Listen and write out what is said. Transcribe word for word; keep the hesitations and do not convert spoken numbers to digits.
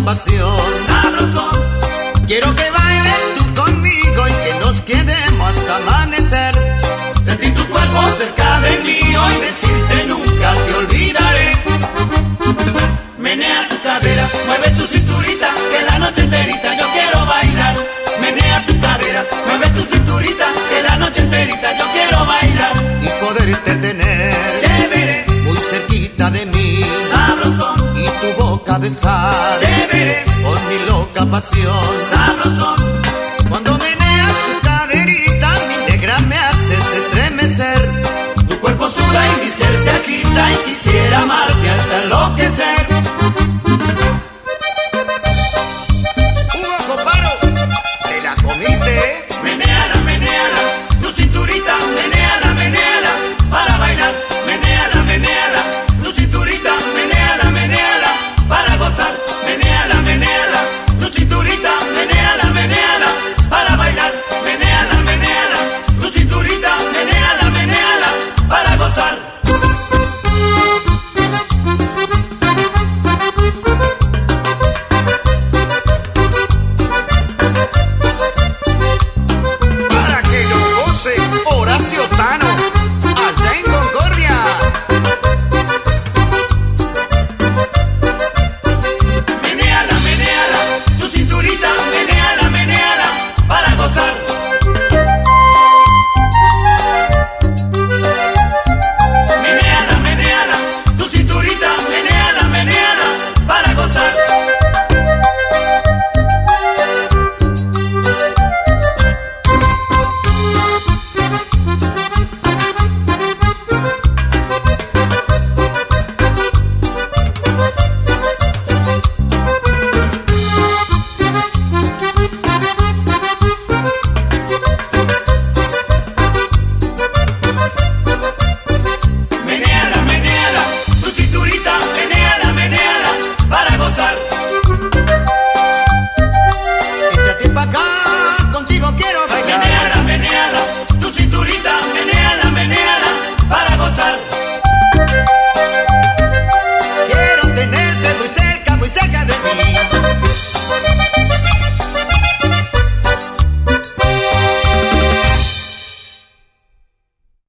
pasión. Sabrosón. Quiero que bailes tú conmigo y que nos quedemos hasta amanecer. Sentir tu cuerpo cerca del mío y decirte nunca te olvidaré. Menea tu cadera, mueve tu cinturita, que la noche enterita yo quiero bailar. Menea tu cadera, mueve tu cinturita, que la noche enterita yo quiero bailar. Y poderte tener chévere muy cerquita de mí sabrosón. y tu boca besar.